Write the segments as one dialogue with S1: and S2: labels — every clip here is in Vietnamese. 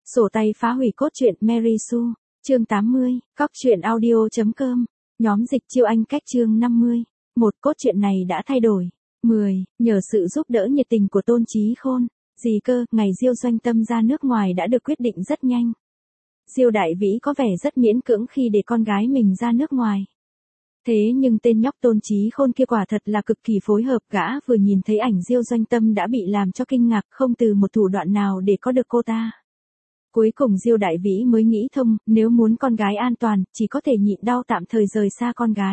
S1: Sổ tay phá hủy cốt truyện Mary Sue, chương 80, Cóc truyện audio.com, nhóm dịch chiêu Anh cách chương 50. Một cốt truyện này đã thay đổi. 10. Nhờ sự giúp đỡ nhiệt tình của Tôn Chí Khôn. Gì cơ, ngày Diêu Doanh Tâm ra nước ngoài đã được quyết định rất nhanh. Diêu Đại Vĩ có vẻ rất miễn cưỡng khi để con gái mình ra nước ngoài. Thế nhưng tên nhóc Tôn Chí Khôn kia quả thật là cực kỳ phối hợp, gã vừa nhìn thấy ảnh Diêu Doanh Tâm đã bị làm cho kinh ngạc, không từ một thủ đoạn nào để có được cô ta. Cuối cùng Diêu Đại Vĩ mới nghĩ thông, nếu muốn con gái an toàn, chỉ có thể nhịn đau tạm thời rời xa con gái.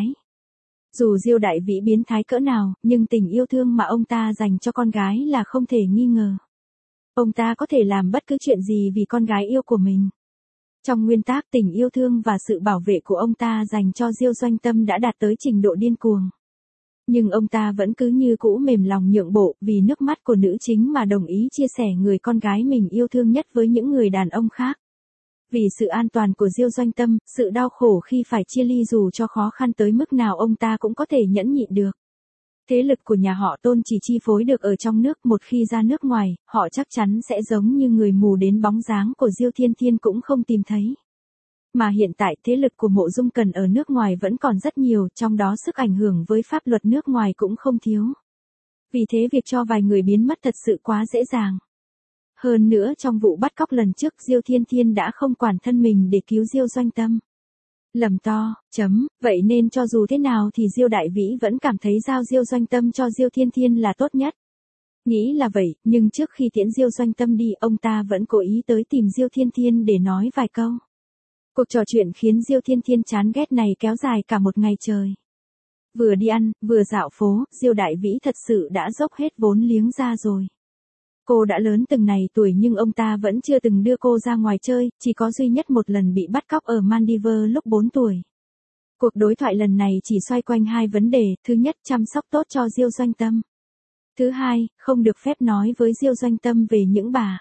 S1: Dù Diêu Đại Vĩ biến thái cỡ nào, nhưng tình yêu thương mà ông ta dành cho con gái là không thể nghi ngờ. Ông ta có thể làm bất cứ chuyện gì vì con gái yêu của mình. Trong nguyên tắc, tình yêu thương và sự bảo vệ của ông ta dành cho Diêu Doanh Tâm đã đạt tới trình độ điên cuồng. Nhưng ông ta vẫn cứ như cũ mềm lòng nhượng bộ, vì nước mắt của nữ chính mà đồng ý chia sẻ người con gái mình yêu thương nhất với những người đàn ông khác. Vì sự an toàn của Diêu Doanh Tâm, sự đau khổ khi phải chia ly dù cho khó khăn tới mức nào ông ta cũng có thể nhẫn nhịn được. Thế lực của nhà họ Tôn chỉ chi phối được ở trong nước, một khi ra nước ngoài, họ chắc chắn sẽ giống như người mù đến bóng dáng của Diêu Thiên Thiên cũng không tìm thấy. Mà hiện tại thế lực của Mộ Dung Cần ở nước ngoài vẫn còn rất nhiều, trong đó sức ảnh hưởng với pháp luật nước ngoài cũng không thiếu. Vì thế việc cho vài người biến mất thật sự quá dễ dàng. Hơn nữa trong vụ bắt cóc lần trước Diêu Thiên Thiên đã không quản thân mình để cứu Diêu Doanh Tâm. Lầm to, vậy nên cho dù thế nào thì Diêu Đại Vĩ vẫn cảm thấy giao Diêu Doanh Tâm cho Diêu Thiên Thiên là tốt nhất. Nghĩ là vậy, nhưng trước khi tiễn Diêu Doanh Tâm đi, ông ta vẫn cố ý tới tìm Diêu Thiên Thiên để nói vài câu. Cuộc trò chuyện khiến Diêu Thiên Thiên chán ghét này kéo dài cả một ngày trời. Vừa đi ăn, vừa dạo phố, Diêu Đại Vĩ thật sự đã dốc hết vốn liếng ra rồi. Cô đã lớn từng này tuổi nhưng ông ta vẫn chưa từng đưa cô ra ngoài chơi, chỉ có duy nhất một lần bị bắt cóc ở Maldives lúc 4 tuổi. Cuộc đối thoại lần này chỉ xoay quanh hai vấn đề, thứ nhất chăm sóc tốt cho Diêu Doanh Tâm. Thứ hai, không được phép nói với Diêu Doanh Tâm về những bà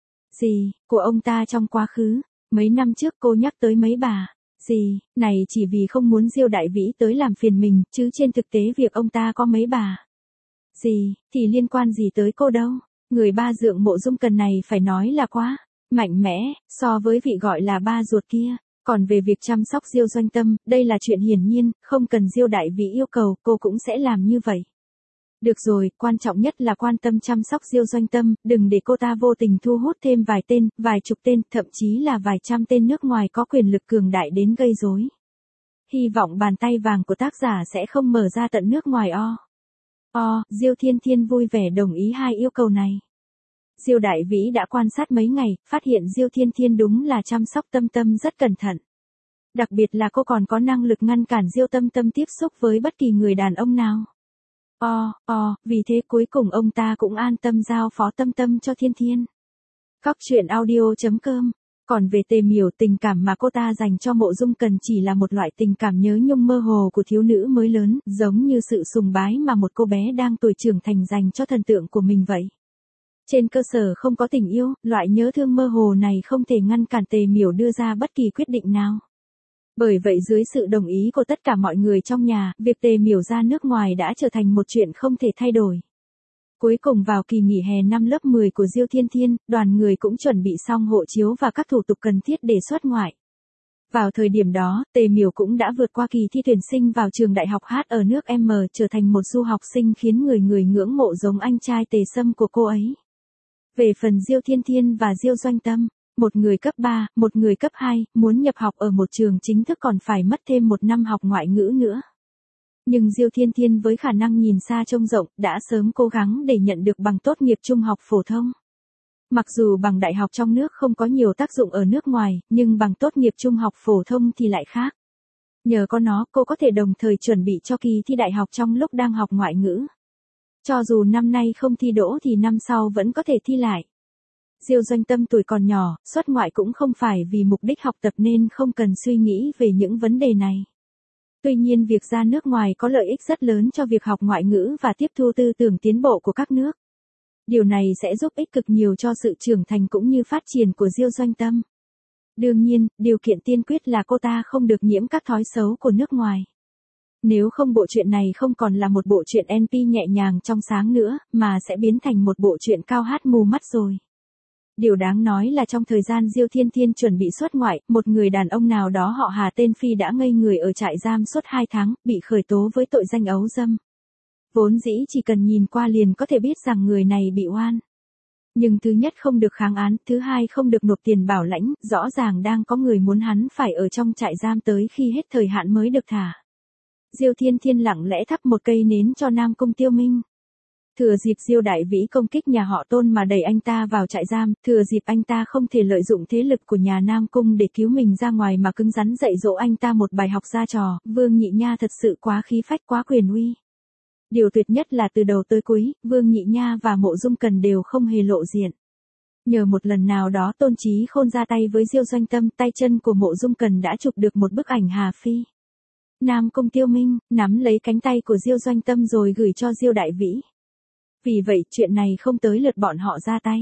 S1: gì của ông ta trong quá khứ. Mấy năm trước cô nhắc tới mấy bà gì này chỉ vì không muốn Diêu Đại Vĩ tới làm phiền mình, chứ trên thực tế việc ông ta có mấy bà gì thì liên quan gì tới cô đâu. Người ba dượng Mộ Dung Cần này phải nói là quá mạnh mẽ so với vị gọi là ba ruột kia. Còn về việc chăm sóc Diêu Doanh Tâm, đây là chuyện hiển nhiên, không cần Diêu Đại Vĩ yêu cầu, cô cũng sẽ làm như vậy. Được rồi, quan trọng nhất là quan tâm chăm sóc Diêu Doanh Tâm, đừng để cô ta vô tình thu hút thêm vài tên, vài chục tên, thậm chí là vài trăm tên nước ngoài có quyền lực cường đại đến gây rối. Hy vọng bàn tay vàng của tác giả sẽ không mở ra tận nước ngoài Diêu Thiên Thiên vui vẻ đồng ý hai yêu cầu này. Diêu Đại Vĩ đã quan sát mấy ngày, phát hiện Diêu Thiên Thiên đúng là chăm sóc Tâm Tâm rất cẩn thận. Đặc biệt là cô còn có năng lực ngăn cản Diêu Tâm Tâm tiếp xúc với bất kỳ người đàn ông nào. Vì thế cuối cùng ông ta cũng an tâm giao phó Tâm Tâm cho Thiên Thiên. Cóc truyện audio.com. Còn về Tề Miểu, tình cảm mà cô ta dành cho Mộ Dung Cần chỉ là một loại tình cảm nhớ nhung mơ hồ của thiếu nữ mới lớn, giống như sự sùng bái mà một cô bé đang tuổi trưởng thành dành cho thần tượng của mình vậy. Trên cơ sở không có tình yêu, loại nhớ thương mơ hồ này không thể ngăn cản Tề Miểu đưa ra bất kỳ quyết định nào. Bởi vậy dưới sự đồng ý của tất cả mọi người trong nhà, việc Tề Miểu ra nước ngoài đã trở thành một chuyện không thể thay đổi. Cuối cùng vào kỳ nghỉ hè năm lớp 10 của Diêu Thiên Thiên, đoàn người cũng chuẩn bị xong hộ chiếu và các thủ tục cần thiết để xuất ngoại. Vào thời điểm đó, Tề Miểu cũng đã vượt qua kỳ thi tuyển sinh vào trường đại học hát ở nước M, trở thành một du học sinh khiến người ngưỡng mộ giống anh trai Tề Sâm của cô ấy. Về phần Diêu Thiên Thiên và Diêu Doanh Tâm, một người cấp 3, một người cấp 2, muốn nhập học ở một trường chính thức còn phải mất thêm một năm học ngoại ngữ nữa. Nhưng Diêu Thiên Thiên với khả năng nhìn xa trông rộng, đã sớm cố gắng để nhận được bằng tốt nghiệp trung học phổ thông. Mặc dù bằng đại học trong nước không có nhiều tác dụng ở nước ngoài, nhưng bằng tốt nghiệp trung học phổ thông thì lại khác. Nhờ có nó, cô có thể đồng thời chuẩn bị cho kỳ thi đại học trong lúc đang học ngoại ngữ. Cho dù năm nay không thi đỗ thì năm sau vẫn có thể thi lại. Diêu Doanh Tâm tuổi còn nhỏ, xuất ngoại cũng không phải vì mục đích học tập nên không cần suy nghĩ về những vấn đề này. Tuy nhiên việc ra nước ngoài có lợi ích rất lớn cho việc học ngoại ngữ và tiếp thu tư tưởng tiến bộ của các nước. Điều này sẽ giúp ích cực nhiều cho sự trưởng thành cũng như phát triển của Diêu Doanh Tâm. Đương nhiên, điều kiện tiên quyết là cô ta không được nhiễm các thói xấu của nước ngoài. Nếu không bộ truyện này không còn là một bộ truyện NP nhẹ nhàng trong sáng nữa, mà sẽ biến thành một bộ truyện cao hát mù mắt rồi. Điều đáng nói là trong thời gian Diêu Thiên Thiên chuẩn bị xuất ngoại, một người đàn ông nào đó họ Hà tên Phi đã ngây người ở trại giam suốt 2 tháng, bị khởi tố với tội danh ấu dâm. Vốn dĩ chỉ cần nhìn qua liền có thể biết rằng người này bị oan. Nhưng thứ nhất không được kháng án, thứ hai không được nộp tiền bảo lãnh, rõ ràng đang có người muốn hắn phải ở trong trại giam tới khi hết thời hạn mới được thả. Diêu Thiên Thiên lặng lẽ thắp một cây nến cho Nam Cung Tiêu Minh. Thừa dịp Diêu Đại Vĩ công kích nhà họ Tôn mà đẩy anh ta vào trại giam, thừa dịp anh ta không thể lợi dụng thế lực của nhà Nam Cung để cứu mình ra ngoài mà cứng rắn dạy dỗ anh ta một bài học ra trò, Vương Nhị Nha thật sự quá khí phách quá quyền uy. Điều tuyệt nhất là từ đầu tới cuối, Vương Nhị Nha và Mộ Dung Cần đều không hề lộ diện. Nhờ một lần nào đó Tôn Chí Khôn ra tay với Diêu Doanh Tâm, tay chân của Mộ Dung Cần đã chụp được một bức ảnh Hà Phi. Nam Cung Tiêu Minh nắm lấy cánh tay của Diêu Doanh Tâm rồi gửi cho Diêu Đại Vĩ. Vì vậy chuyện này không tới lượt bọn họ ra tay.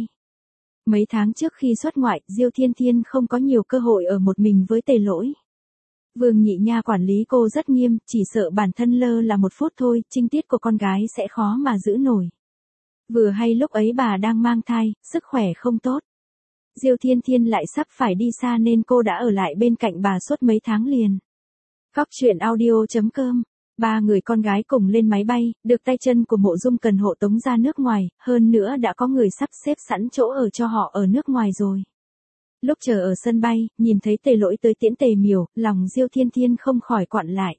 S1: Mấy tháng trước khi xuất ngoại, Diêu Thiên Thiên không có nhiều cơ hội ở một mình với Tề Lỗi. Vương Nhị Nha quản lý cô rất nghiêm, chỉ sợ bản thân lơ là 1 phút thôi, trinh tiết của con gái sẽ khó mà giữ nổi. Vừa hay lúc ấy bà đang mang thai, sức khỏe không tốt. Diêu Thiên Thiên lại sắp phải đi xa nên cô đã ở lại bên cạnh bà suốt mấy tháng liền. Góc truyện audio.com. 3 người con gái cùng lên máy bay, được tay chân của Mộ Dung Cần hộ tống ra nước ngoài, hơn nữa đã có người sắp xếp sẵn chỗ ở cho họ ở nước ngoài rồi. Lúc chờ ở sân bay, nhìn thấy Tề Lỗi tới tiễn Tề Miểu, lòng Diêu Thiên Thiên không khỏi quặn lại.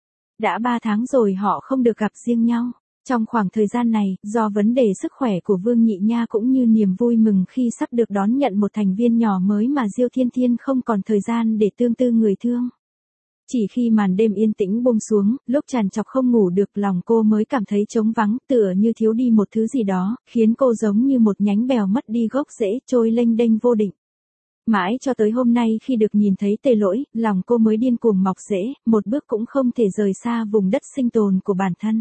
S1: Đã 3 tháng rồi họ không được gặp riêng nhau. Trong khoảng thời gian này, do vấn đề sức khỏe của Vương Nhị Nha cũng như niềm vui mừng khi sắp được đón nhận một thành viên nhỏ mới mà Diêu Thiên Thiên không còn thời gian để tương tư người thương. Chỉ khi màn đêm yên tĩnh buông xuống, lúc trằn trọc không ngủ được, lòng cô mới cảm thấy trống vắng, tựa như thiếu đi một thứ gì đó, khiến cô giống như một nhánh bèo mất đi gốc rễ, trôi lênh đênh vô định. Mãi cho tới hôm nay khi được nhìn thấy Tề Lỗi, lòng cô mới điên cuồng mọc rễ, một bước cũng không thể rời xa vùng đất sinh tồn của bản thân.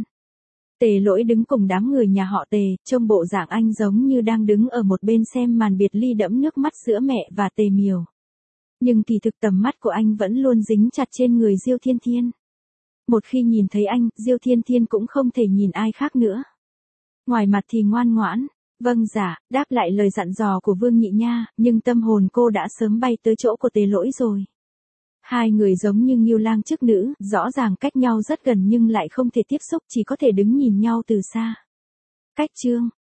S1: Tề Lỗi đứng cùng đám người nhà họ Tề, trông bộ dạng anh giống như đang đứng ở một bên xem màn biệt ly đẫm nước mắt giữa mẹ và Tề Miểu. Nhưng kỳ thực tầm mắt của anh vẫn luôn dính chặt trên người Diêu Thiên Thiên. Một khi nhìn thấy anh, Diêu Thiên Thiên cũng không thể nhìn ai khác nữa. Ngoài mặt thì ngoan ngoãn, vâng dạ, đáp lại lời dặn dò của Vương Nhị Nha, nhưng tâm hồn cô đã sớm bay tới chỗ của Tề Lỗi rồi. 2 người giống như ngưu lang chức nữ, rõ ràng cách nhau rất gần nhưng lại không thể tiếp xúc, chỉ có thể đứng nhìn nhau từ xa. Cách chương